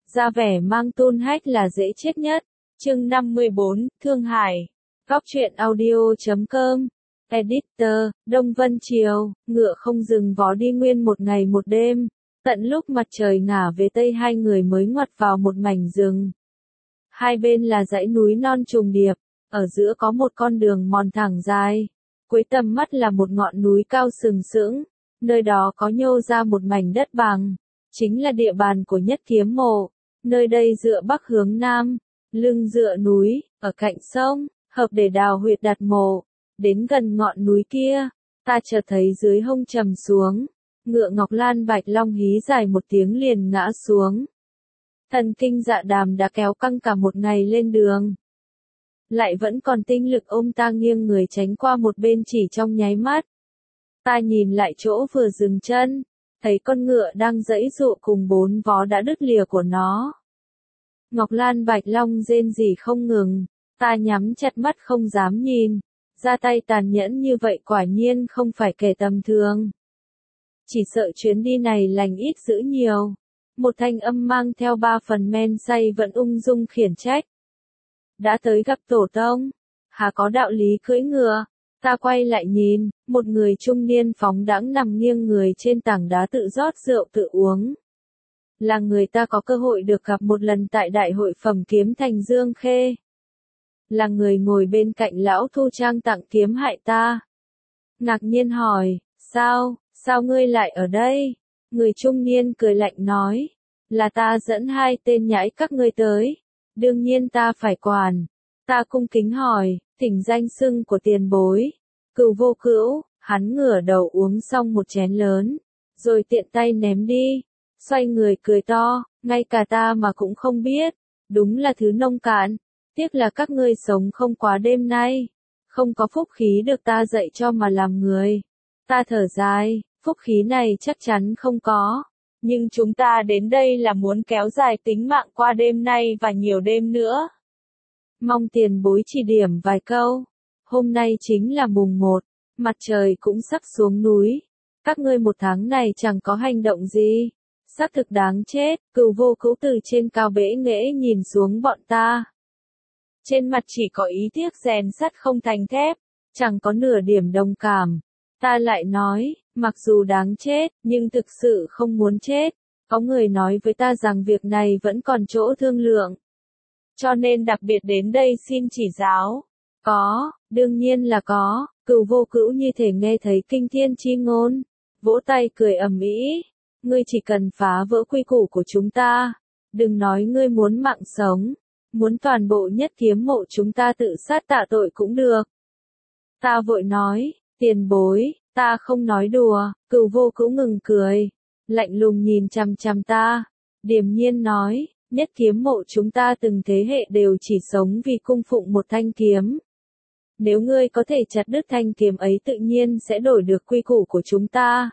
ra vẻ mang tôn hách là dễ chết nhất. Chương 54, Thương Hải. Góc truyện audio.com. Editor, Đông Vân Triều, ngựa không dừng vó đi nguyên một ngày một đêm. Tận lúc mặt trời ngả về tây hai người mới ngoặt vào một mảnh rừng. Hai bên là dãy núi non trùng điệp, ở giữa có một con đường mòn thẳng dài. Cuối tầm mắt là một ngọn núi cao sừng sững, nơi đó có nhô ra một mảnh đất bằng, chính là địa bàn của Nhất Kiếm Mộ. Nơi đây dựa bắc hướng nam, lưng dựa núi, ở cạnh sông, hợp để đào huyệt đặt mộ. Đến gần ngọn núi kia, ta chợt thấy dưới hông trầm xuống, ngựa Ngọc Lan Bạch Long hí dài một tiếng liền ngã xuống. Thần kinh dạ đàm đã kéo căng cả một ngày lên đường, lại vẫn còn tinh lực ôm ta nghiêng người tránh qua một bên chỉ trong nháy mắt. Ta nhìn lại chỗ vừa dừng chân, thấy con ngựa đang giãy giụa cùng bốn vó đã đứt lìa của nó. Ngọc Lan Bạch Long rên rỉ không ngừng, ta nhắm chặt mắt không dám nhìn, ra tay tàn nhẫn như vậy quả nhiên không phải kẻ tầm thường. Chỉ sợ chuyến đi này lành ít dữ nhiều. Một thanh âm mang theo 3 phần men say vẫn ung dung khiển trách. Đã tới gặp tổ tông, hà có đạo lý cưỡi ngựa. Ta quay lại nhìn, một người trung niên phóng đãng nằm nghiêng người trên tảng đá tự rót rượu tự uống. Là người ta có cơ hội được gặp một lần tại đại hội phẩm kiếm thành Dương Khê. Là người ngồi bên cạnh lão Thu Trang tặng kiếm hại ta. Ngạc nhiên hỏi, sao ngươi lại ở đây? Người trung niên cười lạnh nói, là ta dẫn 2 tên nhãi các ngươi tới. Đương nhiên ta phải quản. Ta cung kính hỏi, thỉnh danh xưng của tiền bối. Cửu Vô Cữu. Hắn ngửa đầu uống xong một chén lớn, rồi tiện tay ném đi. Xoay người cười to, ngay cả ta mà cũng không biết. Đúng là thứ nông cạn. Tiếc là các ngươi sống không quá đêm nay, không có phúc khí được ta dạy cho mà làm người. Ta thở dài, phúc khí này chắc chắn không có. Nhưng chúng ta đến đây là muốn kéo dài tính mạng qua đêm nay và nhiều đêm nữa. Mong tiền bối chỉ điểm vài câu. Hôm nay chính là mùng 1, mặt trời cũng sắp xuống núi. Các ngươi 1 tháng này chẳng có hành động gì. Xác thực đáng chết. Cửu Vô Cữu từ trên cao bẽ nghễ nhìn xuống bọn ta. Trên mặt chỉ có ý tiếc rèn sắt không thành thép, chẳng có nửa điểm đồng cảm. Ta lại nói, mặc dù đáng chết, nhưng thực sự không muốn chết. Có người nói với ta rằng việc này vẫn còn chỗ thương lượng. Cho nên đặc biệt đến đây xin chỉ giáo. Có, đương nhiên là có. Cửu Vô Cữu như thể nghe thấy kinh thiên chi ngôn, vỗ tay cười ầm ĩ. Ngươi chỉ cần phá vỡ quy củ của chúng ta, đừng nói ngươi muốn mạng sống. Muốn toàn bộ Nhất Kiếm Mộ chúng ta tự sát tạ tội cũng được. Ta vội nói, tiền bối, ta không nói đùa. Cửu Vô Cữu ngừng cười, lạnh lùng nhìn chằm chằm ta, điềm nhiên nói, Nhất Kiếm Mộ chúng ta từng thế hệ đều chỉ sống vì cung phụng một thanh kiếm. Nếu ngươi có thể chặt đứt thanh kiếm ấy tự nhiên sẽ đổi được quy củ của chúng ta.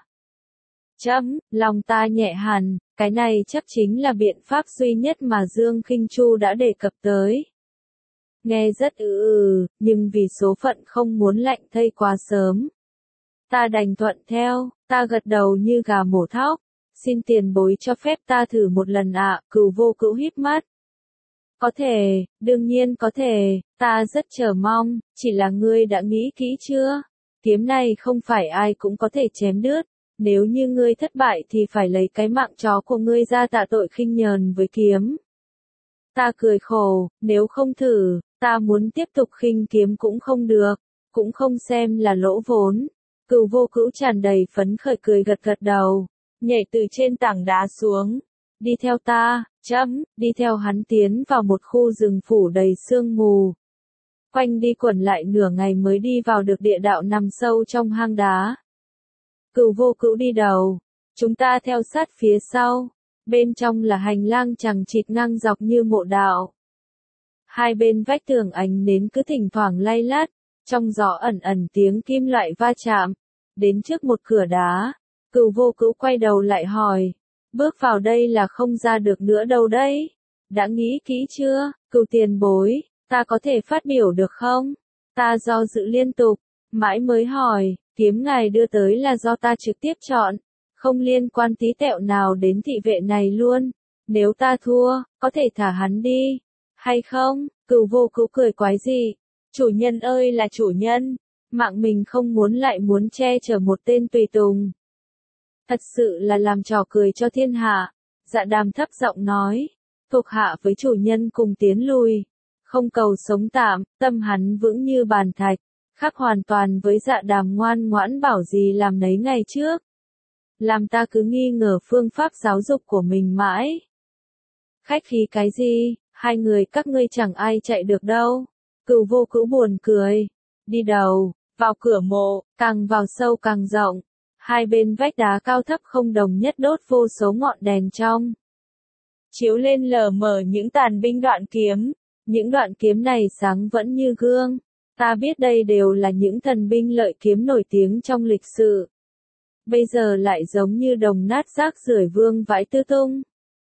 Lòng ta nhẹ hẳn, cái này chắc chính là biện pháp duy nhất mà Dương Khinh Chu đã đề cập tới. Nghe rất nhưng vì số phận không muốn lạnh thây quá sớm. Ta đành thuận theo, ta gật đầu như gà mổ thóc. Xin tiền bối cho phép ta thử một lần ạ. Cửu Vô Cữu híp mắt. Có thể, đương nhiên có thể, ta rất chờ mong, chỉ là ngươi đã nghĩ kỹ chưa? Kiếm này không phải ai cũng có thể chém đứt. Nếu như ngươi thất bại thì phải lấy cái mạng chó của ngươi ra tạ tội khinh nhờn với kiếm. Ta cười khổ, nếu không thử, ta muốn tiếp tục khinh kiếm cũng không được, cũng không xem là lỗ vốn. Cửu Vô Cữu tràn đầy phấn khởi cười gật gật đầu, nhảy từ trên tảng đá xuống. Đi theo ta, đi theo hắn tiến vào một khu rừng phủ đầy sương mù. Quanh đi quẩn lại nửa ngày mới đi vào được địa đạo nằm sâu trong hang đá. Cửu Vô Cữu đi đầu, chúng ta theo sát phía sau. Bên trong là hành lang chằng chịt ngang dọc như mộ đạo. Hai bên vách tường ánh nến cứ thỉnh thoảng lay lắt, trong gió ẩn ẩn tiếng kim loại va chạm. Đến trước một cửa đá, Cửu Vô Cữu quay đầu lại hỏi, bước vào đây là không ra được nữa đâu đấy. Đã nghĩ kỹ chưa, Cửu tiền bối, ta có thể phát biểu được không? Ta do dự liên tục, mãi mới hỏi, kiếm ngài đưa tới là do ta trực tiếp chọn, không liên quan tí tẹo nào đến thị vệ này luôn. Nếu ta thua, có thể thả hắn đi, hay không? Cửu vô cứu cười quái dị. Chủ nhân ơi là chủ nhân, mạng mình không muốn lại muốn che chở một tên tùy tùng. Thật sự là làm trò cười cho thiên hạ. Dạ Đàm thấp giọng nói, thuộc hạ với chủ nhân cùng tiến lùi, không cầu sống tạm, tâm hắn vững như bàn thạch, khác hoàn toàn với Dạ Đàm ngoan ngoãn bảo gì làm nấy ngày trước. Làm ta cứ nghi ngờ phương pháp giáo dục của mình mãi. Khách khí cái gì, hai người các ngươi chẳng ai chạy được đâu. Cửu vô cứu buồn cười. Đi đầu, vào cửa mộ, càng vào sâu càng rộng. Hai bên vách đá cao thấp không đồng nhất đốt vô số ngọn đèn trong. Chiếu lên lờ mờ những tàn binh đoạn kiếm. Những đoạn kiếm này sáng vẫn như gương. Ta biết đây đều là những thần binh lợi kiếm nổi tiếng trong lịch sử. Bây giờ lại giống như đồng nát rác rưởi vương vãi tứ tung.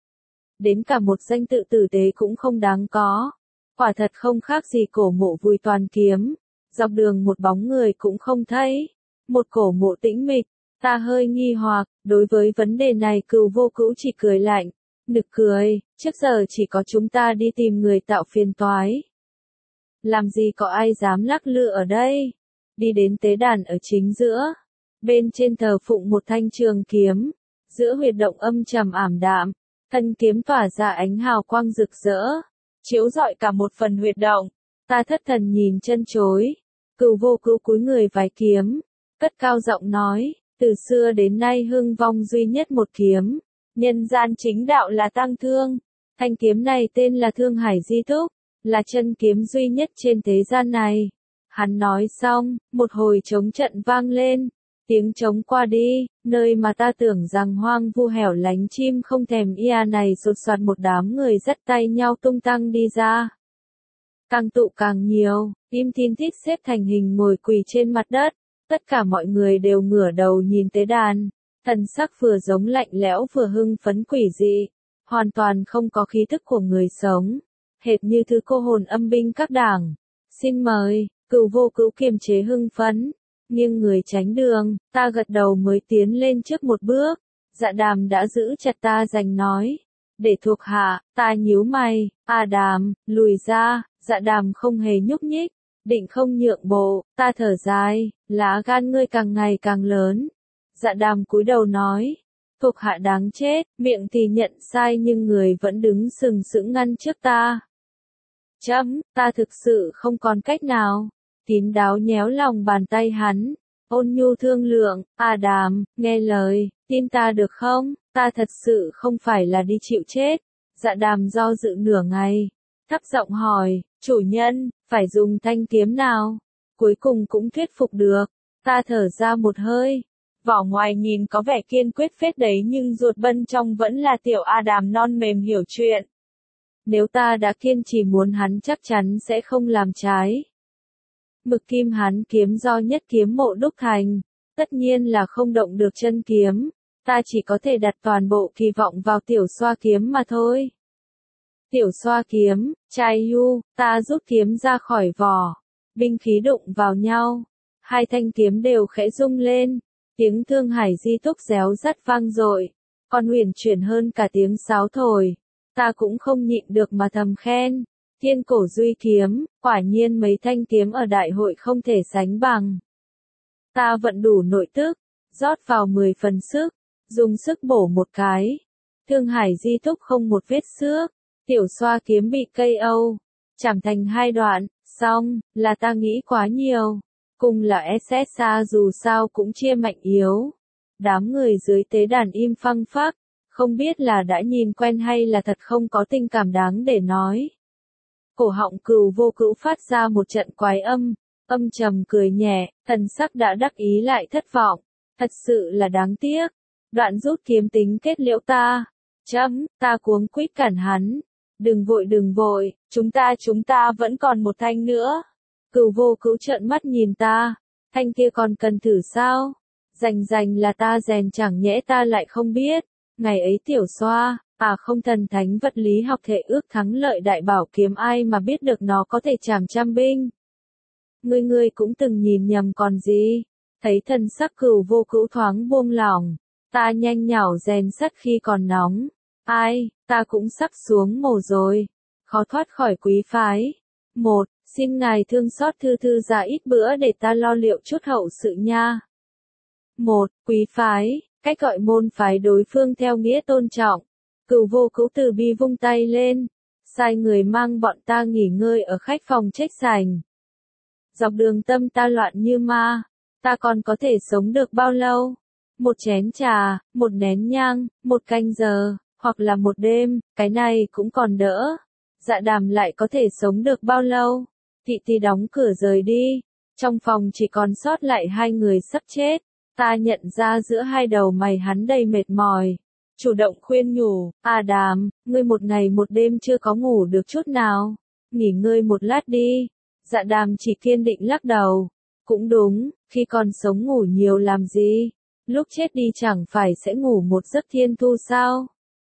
Đến cả một danh tự tử tế cũng không đáng có. Quả thật không khác gì cổ mộ vùi toàn kiếm. Dọc đường một bóng người cũng không thấy. Một cổ mộ tĩnh mịch. Ta hơi nghi hoặc, đối với vấn đề này Cửu vô cứu chỉ cười lạnh. Nực cười, trước giờ chỉ có chúng ta đi tìm người tạo phiền toái. Làm gì có ai dám lắc lư ở đây. Đi đến tế đàn ở chính giữa. Bên trên thờ phụng một thanh trường kiếm. Giữa huyệt động âm trầm ảm đạm. Thân kiếm tỏa ra ánh hào quang rực rỡ. Chiếu rọi cả một phần huyệt động. Ta thất thần nhìn chân chối. Cửu vô cứu cúi người vái kiếm. Cất cao giọng nói. Từ xưa đến nay hưng vong duy nhất một kiếm. Nhân gian chính đạo là Tăng Thương. Thanh kiếm này tên là Thương Hải Di Túc. Là chân kiếm duy nhất trên thế gian này. Hắn nói xong, một hồi trống trận vang lên. Tiếng trống qua đi, nơi mà ta tưởng rằng hoang vu hẻo lánh chim không thèm ia này sột soạt một đám người dắt tay nhau tung tăng đi ra. Càng tụ càng nhiều, im thin thít xếp thành hình ngồi quỳ trên mặt đất. Tất cả mọi người đều ngửa đầu nhìn tế đàn. Thần sắc vừa giống lạnh lẽo vừa hưng phấn quỷ dị. Hoàn toàn không có khí thức của người sống. Hệt như thứ cô hồn âm binh các đảng. Xin mời, Cửu vô cứu kiềm chế hưng phấn. Nghiêng người tránh đường, ta gật đầu mới tiến lên trước một bước. Dạ Đàm đã giữ chặt ta giành nói. Để thuộc hạ, ta nhíu mày, Đàm, lùi ra, Dạ Đàm không hề nhúc nhích. Định không nhượng bộ, ta thở dài, lá gan ngươi càng ngày càng lớn. Dạ Đàm cúi đầu nói. Thuộc hạ đáng chết, miệng thì nhận sai nhưng người vẫn đứng sừng sững ngăn trước ta. Ta thực sự không còn cách nào. Kín đáo nhéo lòng bàn tay hắn. Ôn nhu thương lượng, Đàm, nghe lời, tin ta được không? Ta thật sự không phải là đi chịu chết. Dạ Đàm do dự nửa ngày. Thấp giọng hỏi, chủ nhân, phải dùng thanh kiếm nào? Cuối cùng cũng thuyết phục được. Ta thở ra một hơi. Vỏ ngoài nhìn có vẻ kiên quyết phết đấy nhưng ruột bên trong vẫn là tiểu Đàm non mềm hiểu chuyện. Nếu ta đã kiên trì muốn hắn chắc chắn sẽ không làm trái. Mực kim hắn kiếm do nhất kiếm mộ đúc thành. Tất nhiên là không động được chân kiếm. Ta chỉ có thể đặt toàn bộ kỳ vọng vào tiểu xoa kiếm mà thôi. Tiểu xoa kiếm, trai yu, ta rút kiếm ra khỏi vỏ. Binh khí đụng vào nhau. Hai thanh kiếm đều khẽ rung lên. Tiếng Thương Hải Di Túc réo rắt vang dội. Còn huyền chuyển hơn cả tiếng sáo thổi. Ta cũng không nhịn được mà thầm khen. Thiên cổ duy kiếm, quả nhiên mấy thanh kiếm ở đại hội không thể sánh bằng. Ta vận đủ nội tức, rót vào 10 phần sức, dùng sức bổ một cái. Thương Hải Di Túc không một vết xước, tiểu xoa kiếm bị KO, chảm thành hai đoạn, xong, là ta nghĩ quá nhiều. Cùng là SSA dù sao cũng chia mạnh yếu. Đám người dưới tế đàn im phăng phắc, không biết là đã nhìn quen hay là thật không có tình cảm đáng để nói. Cổ họng Cửu vô cứu phát ra một trận quái âm, âm trầm cười nhẹ, thần sắc đã đắc ý lại thất vọng. Thật sự là đáng tiếc. Đoạn rút kiếm tính kết liễu ta. Ta cuống quýt cản hắn. Đừng vội, chúng ta vẫn còn một thanh nữa. Cửu vô cứu trợn mắt nhìn ta. Thanh kia còn cần thử sao? Rành là ta rèn chẳng nhẽ ta lại không biết. Ngày ấy tiểu xoa, không thần thánh vật lý học thể ước thắng lợi đại bảo kiếm ai mà biết được nó có thể chảm trăm binh. Ngươi cũng từng nhìn nhầm còn gì. Thấy thần sắc Cửu vô cứu thoáng buông lỏng. Ta nhanh nhảu rèn sắt khi còn nóng. ta cũng sắp xuống mồ rồi. Khó thoát khỏi quý phái. 1. Xin ngài thương xót thư thư ra ít bữa để ta lo liệu chút hậu sự nha. 1. Quý phái, cách gọi môn phái đối phương theo nghĩa tôn trọng. Cửu vô cữu từ bi vung tay lên, sai người mang bọn ta nghỉ ngơi ở khách phòng trách sành. Dọc đường tâm ta loạn như ma, ta còn có thể sống được bao lâu? Một chén trà, một nén nhang, một canh giờ, hoặc là một đêm, cái này cũng còn đỡ. Dạ Đàm lại có thể sống được bao lâu? Thị Tì đóng cửa rời đi, trong phòng chỉ còn sót lại hai người sắp chết. Ta nhận ra giữa hai đầu mày hắn đầy mệt mỏi. Chủ động khuyên nhủ, Đàm, ngươi một ngày một đêm chưa có ngủ được chút nào. Nghỉ ngơi một lát đi. Dạ Đàm chỉ kiên định lắc đầu. Cũng đúng, khi còn sống ngủ nhiều làm gì? Lúc chết đi chẳng phải sẽ ngủ một giấc thiên thu sao?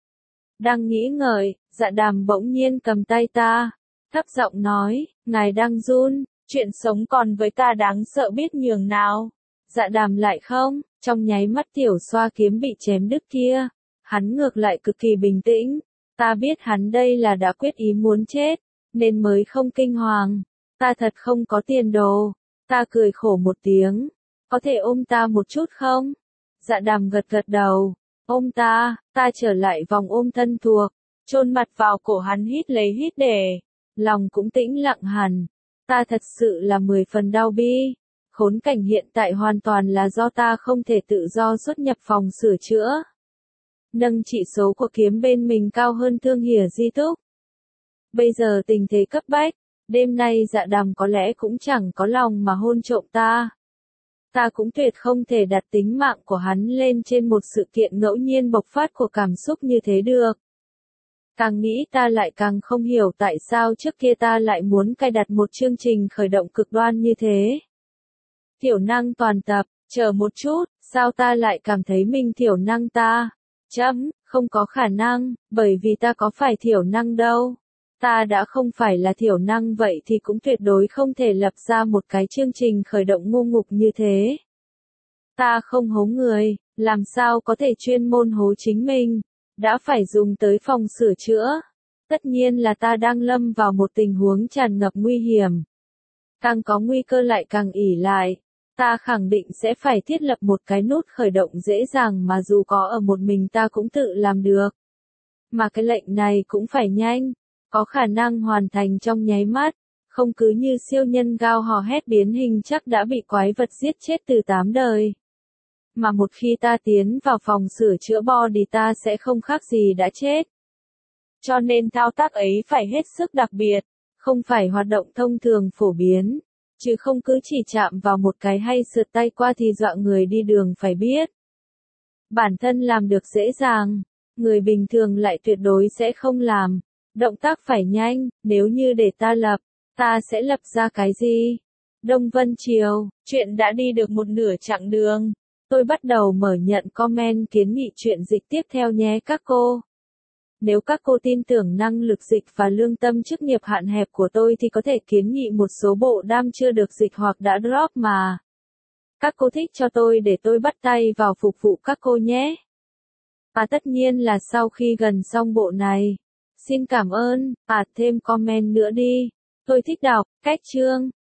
Đang nghĩ ngợi, Dạ Đàm bỗng nhiên cầm tay ta, thấp giọng nói, ngài đang run, chuyện sống còn với ta đáng sợ biết nhường nào. Dạ Đàm lại không, trong nháy mắt tiểu xoa kiếm bị chém đứt kia, hắn ngược lại cực kỳ bình tĩnh. Ta biết hắn đây là đã quyết ý muốn chết, nên mới không kinh hoàng. Ta thật không có tiền đồ. Ta cười khổ một tiếng. Có thể ôm ta một chút không? Dạ Đàm gật gật đầu. Ôm ta trở lại vòng ôm thân thuộc, chôn mặt vào cổ hắn hít lấy hít để. Lòng cũng tĩnh lặng hẳn. Ta thật sự là 10 phần đau bi. Khốn cảnh hiện tại hoàn toàn là do ta không thể tự do xuất nhập phòng sửa chữa. Nâng chỉ số của kiếm bên mình cao hơn Thương Hiển Di Túc. Bây giờ tình thế cấp bách, đêm nay Dạ Đàm có lẽ cũng chẳng có lòng mà hôn trộm ta. Ta cũng tuyệt không thể đặt tính mạng của hắn lên trên một sự kiện ngẫu nhiên bộc phát của cảm xúc như thế được. Càng nghĩ ta lại càng không hiểu tại sao trước kia ta lại muốn cài đặt một chương trình khởi động cực đoan như thế. Thiểu năng toàn tập, chờ một chút, sao ta lại cảm thấy mình thiểu năng ta? Không có khả năng, bởi vì ta có phải thiểu năng đâu. Ta đã không phải là thiểu năng vậy thì cũng tuyệt đối không thể lập ra một cái chương trình khởi động ngu ngục như thế. Ta không hố người, làm sao có thể chuyên môn hố chính mình, đã phải dùng tới phòng sửa chữa. Tất nhiên là ta đang lâm vào một tình huống tràn ngập nguy hiểm. Càng có nguy cơ lại càng ỷ lại. Ta khẳng định sẽ phải thiết lập một cái nút khởi động dễ dàng mà dù có ở một mình ta cũng tự làm được. Mà cái lệnh này cũng phải nhanh, có khả năng hoàn thành trong nháy mắt, không cứ như siêu nhân Gao hò hét biến hình chắc đã bị quái vật giết chết từ 8 đời. Mà một khi ta tiến vào phòng sửa chữa body ta sẽ không khác gì đã chết. Cho nên thao tác ấy phải hết sức đặc biệt, không phải hoạt động thông thường phổ biến. Chứ không cứ chỉ chạm vào một cái hay sượt tay qua thì dọa người đi đường phải biết. Bản thân làm được dễ dàng, người bình thường lại tuyệt đối sẽ không làm. Động tác phải nhanh, nếu như để ta lập, ta sẽ lập ra cái gì? Đông Vân Triều, chuyện đã đi được một nửa chặng đường. Tôi bắt đầu mở nhận comment kiến nghị chuyện dịch tiếp theo nhé các cô. Nếu các cô tin tưởng năng lực dịch và lương tâm chức nghiệp hạn hẹp của tôi thì có thể kiến nghị một số bộ đam chưa được dịch hoặc đã drop mà. Các cô thích cho tôi để tôi bắt tay vào phục vụ các cô nhé. Và tất nhiên là sau khi gần xong bộ này. Xin cảm ơn, thêm comment nữa đi. Tôi thích đọc, cách chương.